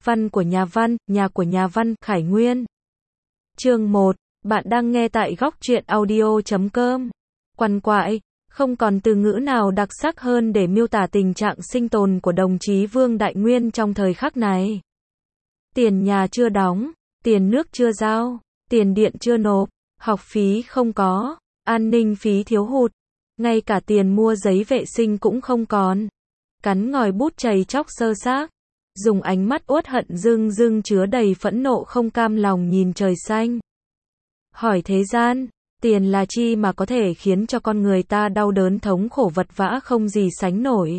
Văn của nhà của nhà văn, Khải Nguyên. Chương 1, bạn đang nghe tại góc truyện audio.com. Quằn quại, không còn từ ngữ nào đặc sắc hơn để miêu tả tình trạng sinh tồn của đồng chí Vương Đại Nguyên trong thời khắc này. Tiền nhà chưa đóng, tiền nước chưa giao, tiền điện chưa nộp, học phí không có, an ninh phí thiếu hụt, ngay cả tiền mua giấy vệ sinh cũng không còn. Cắn ngòi bút chầy chóc sơ xác, dùng ánh mắt uất hận rưng rưng chứa đầy phẫn nộ không cam lòng nhìn trời xanh. Hỏi thế gian, tiền là chi mà có thể khiến cho con người ta đau đớn thống khổ vật vã không gì sánh nổi.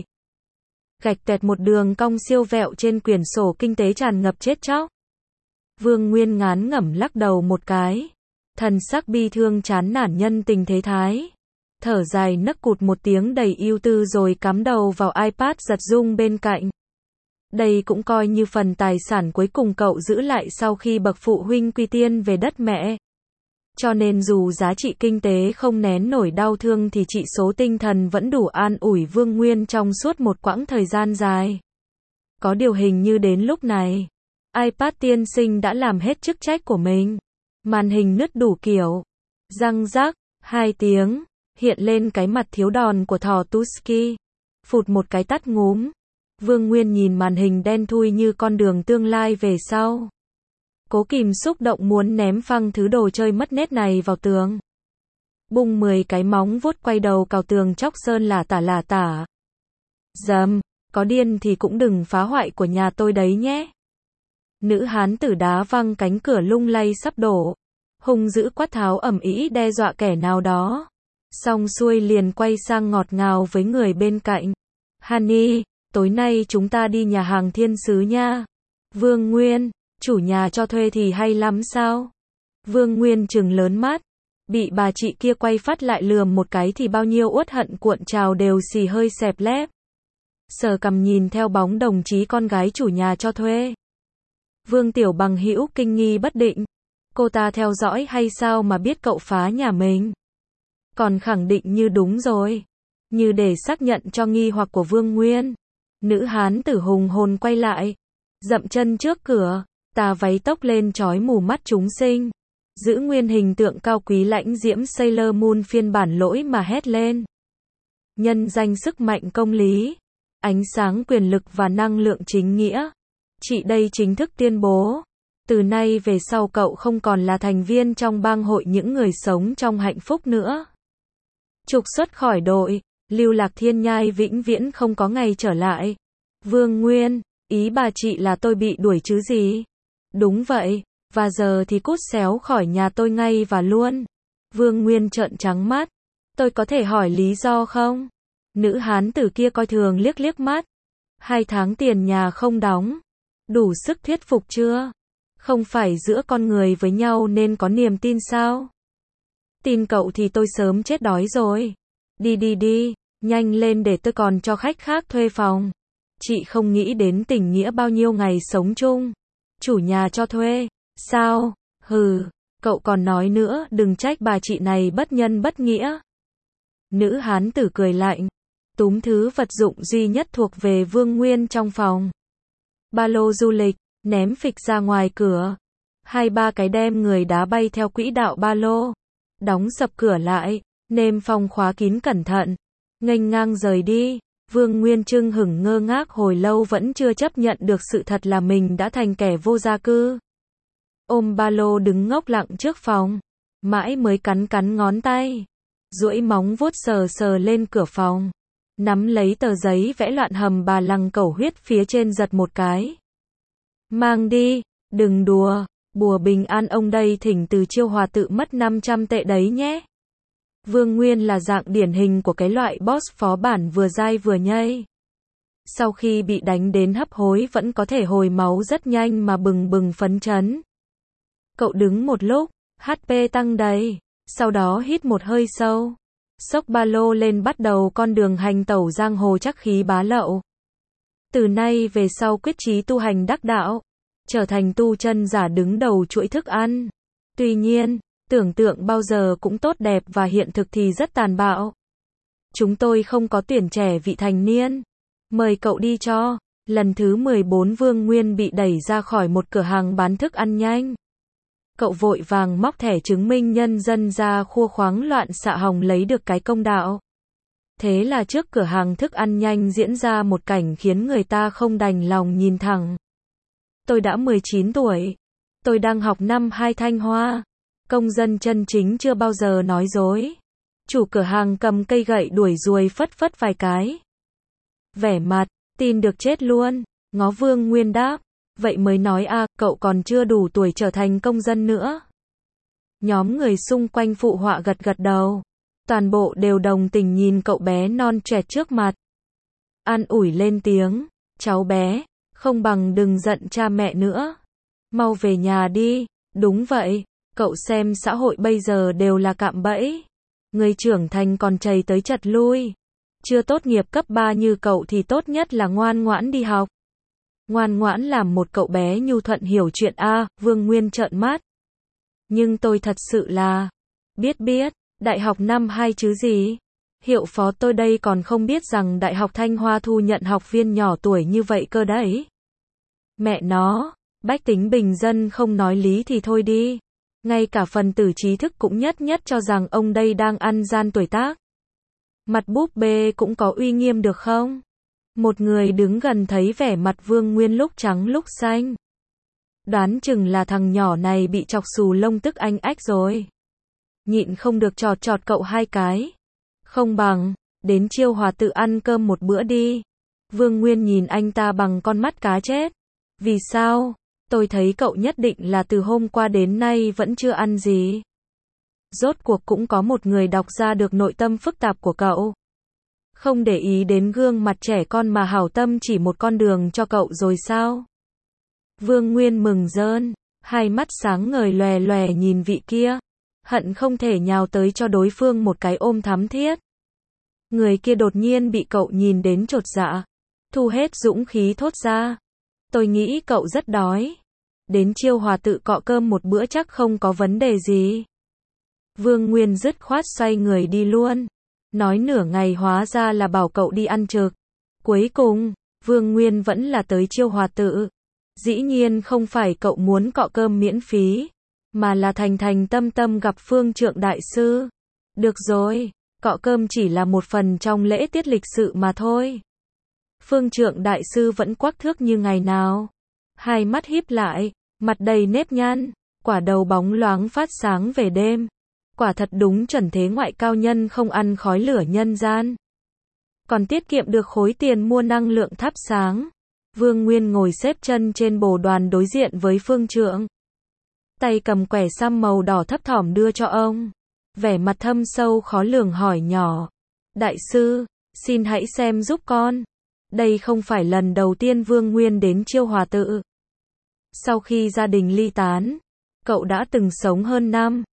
Gạch tẹt một đường cong siêu vẹo trên quyển sổ kinh tế tràn ngập chết chóc. Vương Nguyên ngán ngẩm lắc đầu một cái, thần sắc bi thương chán nản nhân tình thế thái. Thở dài nấc cụt một tiếng đầy ưu tư rồi cắm đầu vào iPad giật rung bên cạnh. Đây cũng coi như phần tài sản cuối cùng cậu giữ lại sau khi bậc phụ huynh quy tiên về đất mẹ. Cho nên dù giá trị kinh tế không nén nổi đau thương thì trị số tinh thần vẫn đủ an ủi Vương Nguyên trong suốt một quãng thời gian dài. Có điều hình như đến lúc này, iPad tiên sinh đã làm hết chức trách của mình. Màn hình nứt đủ kiểu. Răng rắc, 2 tiếng, hiện lên cái mặt thiếu đòn của thỏ Tusky. Phụt một cái tắt ngúm. Vương Nguyên nhìn màn hình đen thui như con đường tương lai về sau. Cố kìm xúc động muốn ném phăng thứ đồ chơi mất nét này vào tường. Bung 10 cái móng vuốt quay đầu cào tường chóc sơn lả tả. Dầm, có điên thì cũng đừng phá hoại của nhà tôi đấy nhé. Nữ hán tử đá văng cánh cửa lung lay sắp đổ. Hung dữ quát tháo ầm ĩ đe dọa kẻ nào đó. Xong xuôi liền quay sang ngọt ngào với người bên cạnh. Honey, tối nay chúng ta đi nhà hàng thiên sứ nha. Vương Nguyên, chủ nhà cho thuê thì hay lắm sao? Vương Nguyên trừng lớn mắt. Bị bà chị kia quay phát lại lườm một cái thì bao nhiêu uất hận cuộn trào đều xì hơi xẹp lép. Sờ cằm nhìn theo bóng đồng chí con gái chủ nhà cho thuê. Vương Tiểu Bằng hữu kinh nghi bất định. Cô ta theo dõi hay sao mà biết cậu phá nhà mình? Còn khẳng định như đúng rồi. Như để xác nhận cho nghi hoặc của Vương Nguyên. Nữ hán tử hùng hồn quay lại. Dậm chân trước cửa. Tà váy tốc lên chói mù mắt chúng sinh. Giữ nguyên hình tượng cao quý lãnh diễm Sailor Moon phiên bản lỗi mà hét lên. Nhân danh sức mạnh công lý. Ánh sáng quyền lực và năng lượng chính nghĩa. Chị đây chính thức tuyên bố. Từ nay về sau cậu không còn là thành viên trong bang hội những người sống trong hạnh phúc nữa. Trục xuất khỏi đội, lưu lạc thiên nhai vĩnh viễn không có ngày trở lại. Vương Nguyên, ý bà chị là tôi bị đuổi chứ gì? Đúng vậy, và giờ thì cút xéo khỏi nhà tôi ngay và luôn. Vương Nguyên trợn trắng mắt. Tôi có thể hỏi lý do không? Nữ hán tử kia coi thường liếc liếc mắt. 2 tháng tiền nhà không đóng. Đủ sức thuyết phục chưa? Không phải giữa con người với nhau nên có niềm tin sao? Tin cậu thì tôi sớm chết đói rồi. Đi, nhanh lên để tôi còn cho khách khác thuê phòng. Chị không nghĩ đến tình nghĩa bao nhiêu ngày sống chung. Chủ nhà cho thuê, sao? Hừ, cậu còn nói nữa, đừng trách bà chị này bất nhân bất nghĩa. Nữ hán tử cười lạnh, túm thứ vật dụng duy nhất thuộc về Vương Nguyên trong phòng. Ba lô du lịch, ném phịch ra ngoài cửa. 2-3 cái đem người đá bay theo quỹ đạo ba lô. Đóng sập cửa lại, nêm phòng khóa kín cẩn thận. Nghênh ngang rời đi. Vương Nguyên chưng hửng ngơ ngác hồi lâu vẫn chưa chấp nhận được sự thật là mình đã thành kẻ vô gia cư. Ôm ba lô đứng ngốc lặng trước phòng. Mãi mới cắn ngón tay. Duỗi móng vuốt sờ lên cửa phòng. Nắm lấy tờ giấy vẽ loạn hầm bà lằng cẩu huyết phía trên giật một cái. Mang đi, đừng đùa, bùa bình an ông đây thỉnh từ chiêu hòa tự mất 500 tệ đấy nhé. Vương Nguyên là dạng điển hình của cái loại boss phó bản vừa dai vừa nhây. Sau khi bị đánh đến hấp hối vẫn có thể hồi máu rất nhanh mà bừng phấn chấn. Cậu đứng một lúc, HP tăng đầy, sau đó hít một hơi sâu. Xốc ba lô lên bắt đầu con đường hành tẩu giang hồ chắc khí bá lậu. Từ nay về sau quyết chí tu hành đắc đạo, trở thành tu chân giả đứng đầu chuỗi thức ăn. Tuy nhiên, tưởng tượng bao giờ cũng tốt đẹp và hiện thực thì rất tàn bạo. Chúng tôi không có tuyển trẻ vị thành niên. Mời cậu đi cho. Lần thứ 14 Vương Nguyên bị đẩy ra khỏi một cửa hàng bán thức ăn nhanh. Cậu vội vàng móc thẻ chứng minh nhân dân ra khua khoáng loạn xạ hòng lấy được cái công đạo. Thế là trước cửa hàng thức ăn nhanh diễn ra một cảnh khiến người ta không đành lòng nhìn thẳng. Tôi đã 19 tuổi. Tôi đang học năm 2 Thanh Hoa. Công dân chân chính chưa bao giờ nói dối. Chủ cửa hàng cầm cây gậy đuổi ruồi phất phất vài cái. Vẻ mặt, tin được chết luôn. Ngó Vương Nguyên đáp. Vậy mới nói à, cậu còn chưa đủ tuổi trở thành công dân nữa. Nhóm người xung quanh phụ họa gật gật đầu. Toàn bộ đều đồng tình nhìn cậu bé non trẻ trước mặt. An ủi lên tiếng. Cháu bé, không bằng đừng giận cha mẹ nữa. Mau về nhà đi. Đúng vậy, cậu xem xã hội bây giờ đều là cạm bẫy. Người trưởng thành còn chầy tới chật lui. Chưa tốt nghiệp cấp 3 như cậu thì tốt nhất là ngoan ngoãn đi học. Ngoan ngoãn làm một cậu bé nhu thuận hiểu chuyện a. Vương Nguyên trợn mắt. Nhưng tôi thật sự là... Biết, đại học năm 2 chứ gì? Hiệu phó tôi đây còn không biết rằng Đại học Thanh Hoa thu nhận học viên nhỏ tuổi như vậy cơ đấy. Mẹ nó, bách tính bình dân không nói lý thì thôi đi. Ngay cả phần tử trí thức cũng nhất cho rằng ông đây đang ăn gian tuổi tác. Mặt búp bê cũng có uy nghiêm được không? Một người đứng gần thấy vẻ mặt Vương Nguyên lúc trắng lúc xanh. Đoán chừng là thằng nhỏ này bị chọc xù lông tức anh ách rồi. Nhịn không được chọt cậu 2 cái. Không bằng, đến Chiêu Hòa tự ăn cơm một bữa đi. Vương Nguyên nhìn anh ta bằng con mắt cá chết. Vì sao? Tôi thấy cậu nhất định là từ hôm qua đến nay vẫn chưa ăn gì. Rốt cuộc cũng có một người đọc ra được nội tâm phức tạp của cậu. Không để ý đến gương mặt trẻ con mà hảo tâm chỉ một con đường cho cậu rồi sao? Vương Nguyên mừng rơn, hai mắt sáng ngời lòe lòe nhìn vị kia. Hận không thể nhào tới cho đối phương một cái ôm thắm thiết. Người kia đột nhiên bị cậu nhìn đến chột dạ. Thu hết dũng khí thốt ra. Tôi nghĩ cậu rất đói. Đến Chiêu Hòa tự cọ cơm một bữa chắc không có vấn đề gì. Vương Nguyên dứt khoát xoay người đi luôn. Nói nửa ngày hóa ra là bảo cậu đi ăn trực. Cuối cùng, Vương Nguyên vẫn là tới Chiêu Hòa tự. Dĩ nhiên không phải cậu muốn cọ cơm miễn phí, mà là thành tâm gặp Phương Trượng Đại Sư. Được rồi, cọ cơm chỉ là một phần trong lễ tiết lịch sự mà thôi. Phương Trượng Đại Sư vẫn quắc thước như ngày nào. Hai mắt híp lại, mặt đầy nếp nhăn, quả đầu bóng loáng phát sáng về đêm. Quả thật đúng chuẩn thế ngoại cao nhân không ăn khói lửa nhân gian. Còn tiết kiệm được khối tiền mua năng lượng thắp sáng. Vương Nguyên ngồi xếp chân trên bồ đoàn đối diện với Phương Trượng. Tay cầm quẻ săm màu đỏ thấp thỏm đưa cho ông. Vẻ mặt thâm sâu khó lường hỏi nhỏ. Đại sư, xin hãy xem giúp con. Đây không phải lần đầu tiên Vương Nguyên đến Chiêu Hòa tự. Sau khi gia đình ly tán, cậu đã từng sống hơn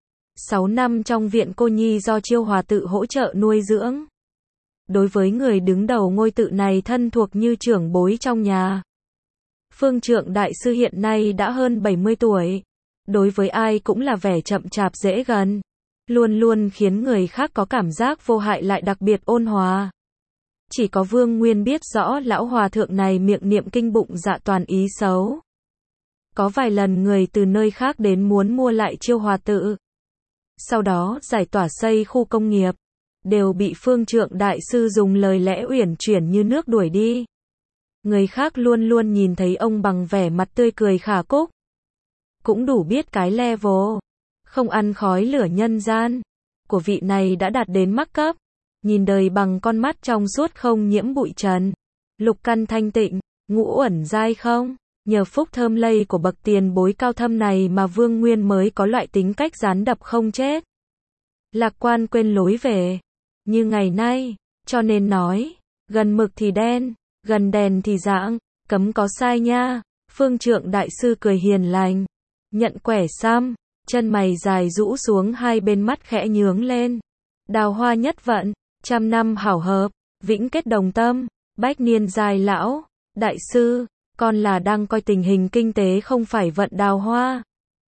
6 năm trong viện cô nhi do Chiêu Hòa tự hỗ trợ nuôi dưỡng. Đối với người đứng đầu ngôi tự này thân thuộc như trưởng bối trong nhà. Phương Trượng Đại Sư hiện nay đã hơn 70 tuổi. Đối với ai cũng là vẻ chậm chạp dễ gần. Luôn luôn khiến người khác có cảm giác vô hại lại đặc biệt ôn hòa. Chỉ có Vương Nguyên biết rõ lão hòa thượng này miệng niệm kinh bụng dạ toàn ý xấu. Có vài lần người từ nơi khác đến muốn mua lại Chiêu Hòa tự. Sau đó giải tỏa xây khu công nghiệp. Đều bị Phương Trượng Đại Sư dùng lời lẽ uyển chuyển như nước đuổi đi. Người khác luôn luôn nhìn thấy ông bằng vẻ mặt tươi cười khả cúc. Cũng đủ biết cái level không ăn khói lửa nhân gian của vị này đã đạt đến mắc cấp. Nhìn đời bằng con mắt trong suốt không nhiễm bụi trần. Lục căn thanh tịnh, ngũ uẩn giai không. Nhờ phúc thơm lây của bậc tiền bối cao thâm này mà Vương Nguyên mới có loại tính cách gián đập không chết. Lạc quan quên lối về. Như ngày nay, cho nên nói, gần mực thì đen, gần đèn thì rạng, cấm có sai nha. Phương Trượng Đại Sư cười hiền lành, nhận quẻ săm, chân mày dài rũ xuống hai bên mắt khẽ nhướng lên. Đào hoa nhất vận, trăm năm hảo hợp, vĩnh kết đồng tâm, bách niên dài lão. Đại sư, con là đang coi tình hình kinh tế không phải vận đào hoa.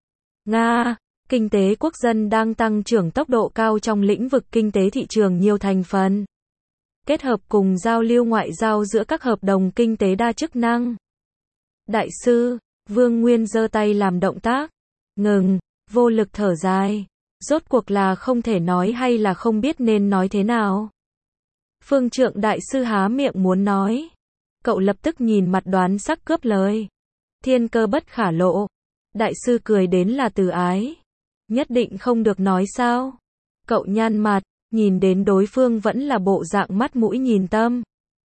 Nga, kinh tế quốc dân đang tăng trưởng tốc độ cao trong lĩnh vực kinh tế thị trường nhiều thành phần. kết hợp cùng giao lưu ngoại giao giữa các hợp đồng kinh tế đa chức năng. Đại sư, Vương Nguyên giơ tay làm động tác. Ngừng, vô lực thở dài. Rốt cuộc là không thể nói hay là không biết nên nói thế nào. Phương Trượng đại sư há miệng muốn nói. Cậu lập tức nhìn mặt Đoán Sắc cướp lời. Thiên cơ bất khả lộ. Đại sư cười đến là từ ái. Nhất định không được nói sao? Cậu nhăn mặt, nhìn đến đối phương vẫn là bộ dạng mắt mũi nhìn tâm.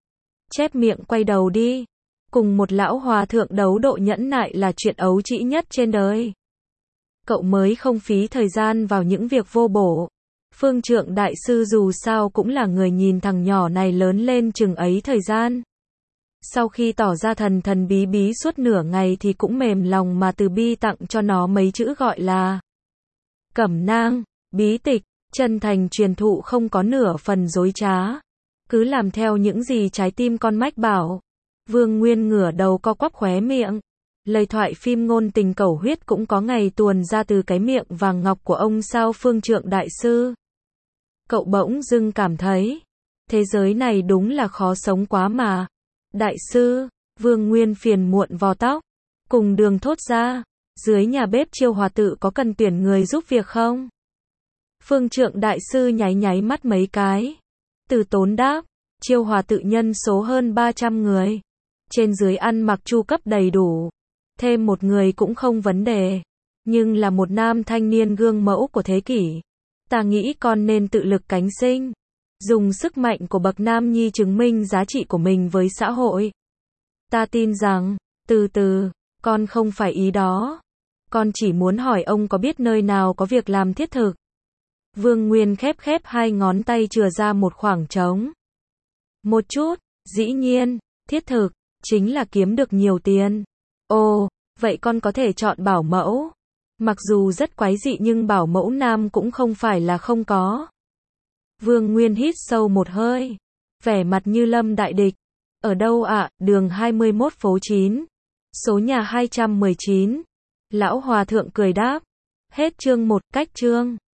Chép miệng quay đầu đi. Cùng một lão hòa thượng đấu độ nhẫn nại là chuyện ấu trĩ nhất trên đời. Cậu mới không phí thời gian vào những việc vô bổ. Phương Trượng đại sư dù sao cũng là người nhìn thằng nhỏ này lớn lên chừng ấy thời gian. Sau khi tỏ ra thần thần bí bí suốt nửa ngày thì cũng mềm lòng mà từ bi tặng cho nó mấy chữ gọi là cẩm nang, bí tịch, chân thành truyền thụ không có nửa phần dối trá. Cứ làm theo những gì trái tim con mách bảo. Vương Nguyên ngửa đầu co quắp khóe miệng. Lời thoại phim ngôn tình cẩu huyết cũng có ngày tuồn ra từ cái miệng vàng ngọc của ông sao Phương Trượng đại sư. Cậu bỗng dưng cảm thấy, thế giới này đúng là khó sống quá mà. Đại sư, Vương Nguyên phiền muộn vò tóc, cùng đường thốt ra, dưới nhà bếp Chiêu Hòa tự có cần tuyển người giúp việc không? Phương Trượng đại sư nháy nháy mắt mấy cái. Từ Tốn đáp, Chiêu Hòa tự nhân số hơn 300 người. Trên dưới ăn mặc chu cấp đầy đủ. Thêm một người cũng không vấn đề. Nhưng là một nam thanh niên gương mẫu của thế kỷ. Ta nghĩ con nên tự lực cánh sinh. Dùng sức mạnh của bậc nam nhi chứng minh giá trị của mình với xã hội. Ta tin rằng, từ từ, con không phải ý đó. Con chỉ muốn hỏi ông có biết nơi nào có việc làm thiết thực. Vương Nguyên khép hai ngón tay chừa ra một khoảng trống. Một chút, dĩ nhiên, thiết thực, chính là kiếm được nhiều tiền. Ồ, vậy con có thể chọn bảo mẫu. Mặc dù rất quái dị nhưng bảo mẫu nam cũng không phải là không có. Vương Nguyên hít sâu một hơi. Vẻ mặt như lâm đại địch. Ở đâu ạ? Đường 21 phố 9. Số nhà 219. Lão Hòa thượng cười đáp. Hết chương 1, cách chương.